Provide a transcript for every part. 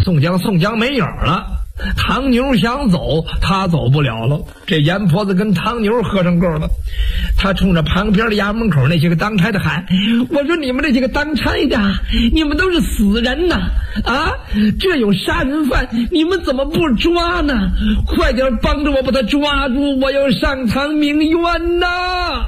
宋江没影了。唐牛想走，他走不了了。这阎婆子跟唐牛喝上够了，他冲着旁边的衙门口那些个当差的喊：“我说你们这些个当差的，你们都是死人呐！啊，这有杀人犯，你们怎么不抓呢？快点帮着我把他抓住，我要上堂鸣冤呐！”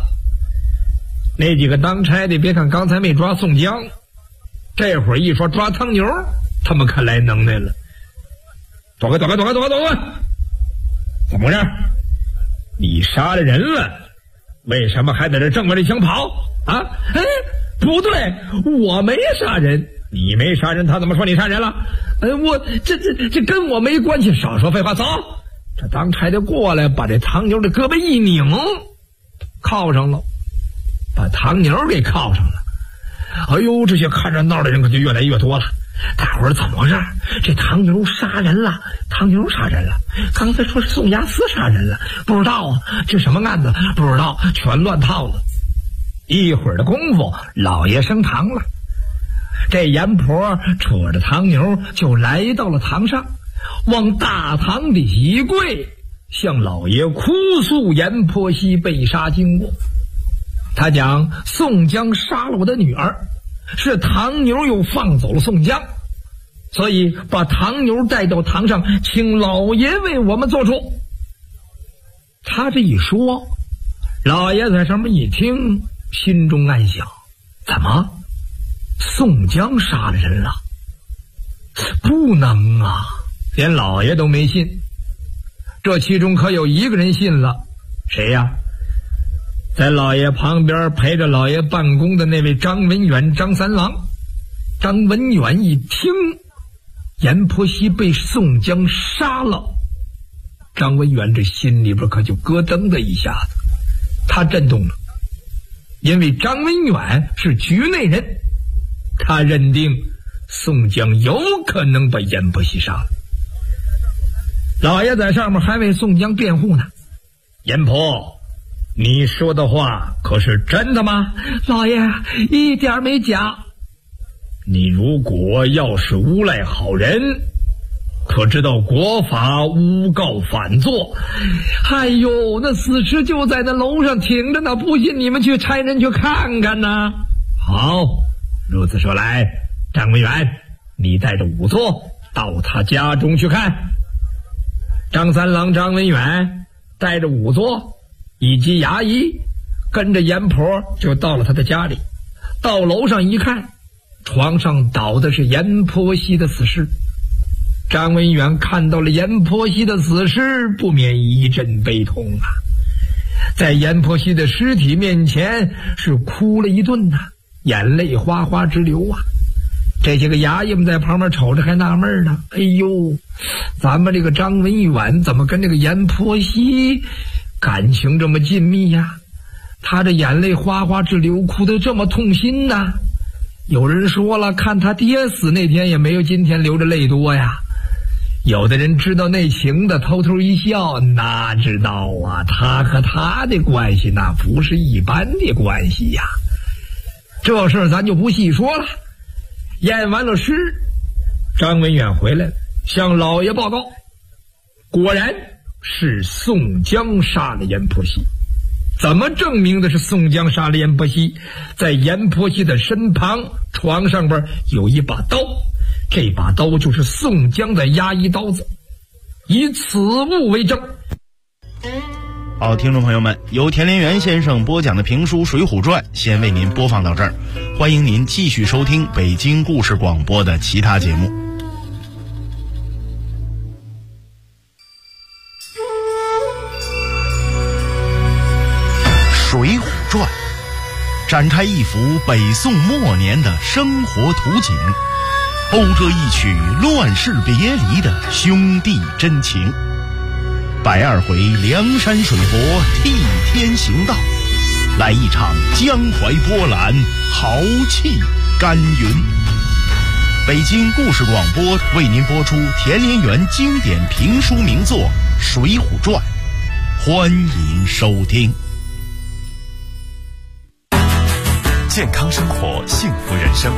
那几个当差的，别看刚才没抓宋江，这会儿一说抓唐牛，他们看来能耐了。躲开！怎么回事？你杀了人了，为什么还在这正着这枪跑啊？哎，不对，我没杀人。你没杀人，他怎么说你杀人了？我这跟我没关系，少说废话，走！这当差的过来，把这唐牛的胳膊一拧，铐上了，把唐牛给铐上了。哎呦，这些看热闹的人可就越来越多了。大伙儿怎么回事？这唐牛杀人了！刚才说是宋押司杀人了，不知道啊，这什么案子不知道，全乱套了。一会儿的功夫，老爷升堂了。这阎婆扯着唐牛就来到了堂上，往大堂底一跪，向老爷哭诉阎婆惜被杀经过。他讲宋江杀了我的女儿，是唐牛又放走了宋江，所以把唐牛带到堂上，请老爷为我们做主。他这一说，老爷在上面一听，心中暗想：怎么宋江杀了人了？不能啊，连老爷都没信。这其中可有一个人信了，谁呀？在老爷旁边陪着老爷办公的那位张文远张三郎。张文远一听阎婆惜被宋江杀了，张文远这心里边可就咯噔的一下子，他震动了。因为张文远是局内人，他认定宋江有可能把阎婆惜杀了。老爷在上面还为宋江辩护呢：阎婆，你说的话可是真的吗？老爷一点没假。你如果要是诬赖好人，可知道国法诬告反作？哎呦，那死尸就在那楼上停着呢，不信你们去差人去看看呢。好，如此说来，张文远，你带着仵作到他家中去看。张三郎张文远带着仵作以及衙役，跟着阎婆就到了他的家里。到楼上一看，床上倒的是阎婆惜的死尸。张文远看到了阎婆惜的死尸，不免一阵悲痛啊，在阎婆惜的尸体面前是哭了一顿啊，眼泪哗哗直流啊。这些个衙役们在旁边瞅着还纳闷呢，哎呦，咱们这个张文远怎么跟这个阎婆惜感情这么紧密呀？他这眼泪哗哗直流，哭得这么痛心呢。有人说了，看他爹死那天也没有今天流着泪多呀。有的人知道内情的偷偷一笑，哪知道啊，他和他的关系那不是一般的关系呀。这事儿咱就不细说了。验完了尸，张文远回来了，向老爷报告，果然是宋江杀了阎婆惜。怎么证明的是宋江杀了阎婆惜？在阎婆惜的身旁床上边有一把刀，这把刀就是宋江的押一刀子，以此物为证。 好，听众朋友们，由田连元先生播讲的评书《水浒传》先为您播放到这儿，欢迎您继续收听北京故事广播的其他节目。《水浒传》展开一幅北宋末年的生活图景，勾着一曲乱世别离的兄弟真情。120回梁山水泊替天行道，来一场江淮波澜，豪气干云。北京故事广播为您播出田连元经典评书名作《水浒传》，欢迎收听。 健康生活，幸福人生。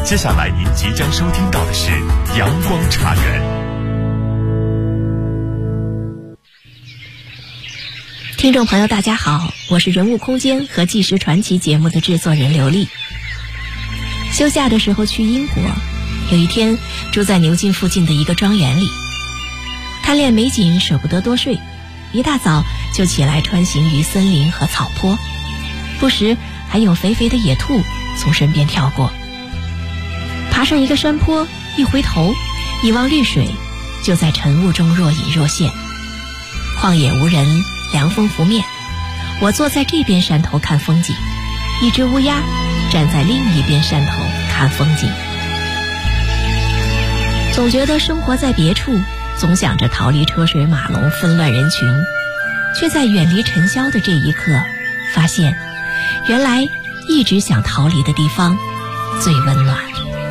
接下来您即将收听到的是阳光茶园。 听众朋友大家好，我是人物空间和纪实传奇节目的制作人刘丽。休假的时候去英国，有一天住在牛津附近的一个庄园里，贪恋美景舍不得多睡，一大早就起来穿行于森林和草坡，不时还有肥肥的野兔从身边跳过。爬上一个山坡，一回头一望绿水，就在晨雾中若隐若现。旷野无人，凉风拂面，我坐在这边山头看风景，一只乌鸦站在另一边山头看风景。总觉得生活在别处，总想着逃离车水马龙纷乱人群，却在远离尘嚣的这一刻发现，原来一直想逃离的地方最温暖。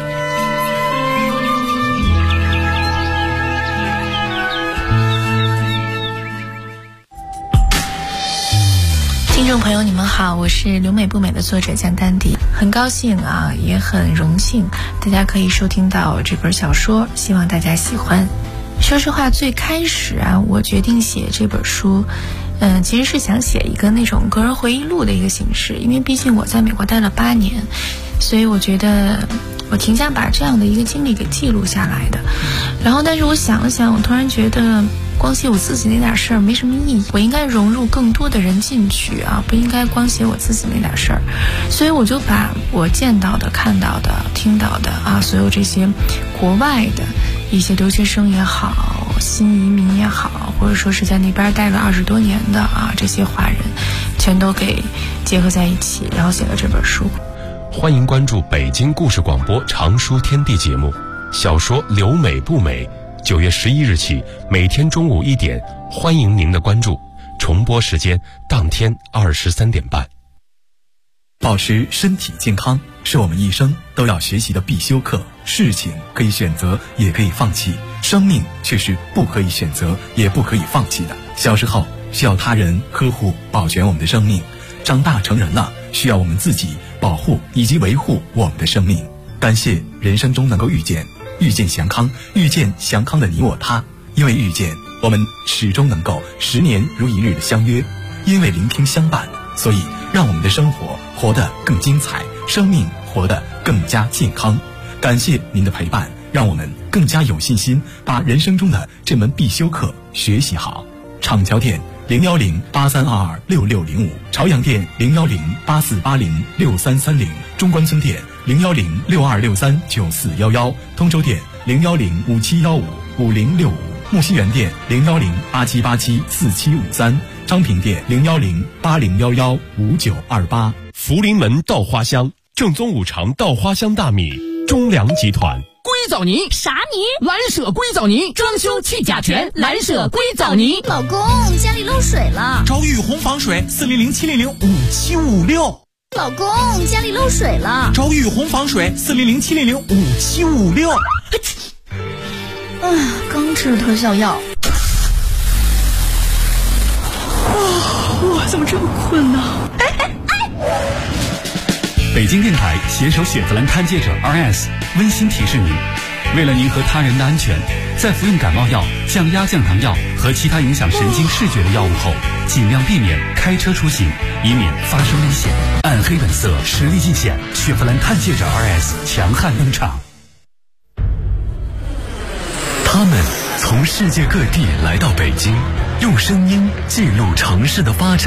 听众朋友你们好，我是留美不美的作者江丹迪，很高兴啊，也很荣幸大家可以收听到这本小说，希望大家喜欢。说实话，最开始啊，我决定写这本书其实是想写一个那种个人回忆录的一个形式，因为毕竟我在美国待了8年，所以我觉得我挺想把这样的一个经历给记录下来的。然后但是我想了想，我突然觉得光写我自己那点事儿没什么意义，我应该融入更多的人进去啊，不应该光写我自己那点事儿。所以我就把我见到的、看到的、听到的啊，所有这些国外的一些留学生也好，新移民也好，或者说是在那边待了20多年的啊，这些华人全都给结合在一起，然后写了这本书。 欢迎关注北京故事广播长书天地节目，小说《留美不美》9月11日起，每天中午1点，欢迎您的关注。重播时间当天23点半。 保持身体健康是我们一生都要学习的必修课。事情可以选择，也可以放弃，生命却是不可以选择，也不可以放弃的。小时候需要他人呵护保全我们的生命，长大成人了，需要我们自己保护以及维护我们的生命。感谢人生中能够遇见祥康，遇见祥康的你我他。因为遇见，我们始终能够10年如一日的相约；因为聆听相伴，所以让我们的生活活得更精彩，生命活得更加健康。感谢您的陪伴，让我们更加有信心把人生中的这门必修课学习好。厂桥店01083226605，朝阳店01084806330，中关村店01062639411，通州店01057155065，木樨园店01087874753，昌平店01080115928。 福临门稻花香，正宗5常稻花香大米，中粮集团。 硅藻泥啥泥？ 蓝舍硅藻泥，装修去甲醛，蓝舍硅藻泥。 老公，家里漏水了， 找雨虹防水40070055756。 老公，家里漏水了， 找雨虹防水40070055756。 刚吃了特效药。 我怎么这么困呢？ 北京电台携手雪佛兰探界者 RS 温馨提示您，为了您和他人的安全，在服用感冒药、降压降糖药和其他影响神经视觉的药物后，尽量避免开车出行，以免发生危险。暗黑本色，实力尽显，雪佛兰探界者 RS 强悍登场。 他们从世界各地来到北京，用声音记录城市的发展。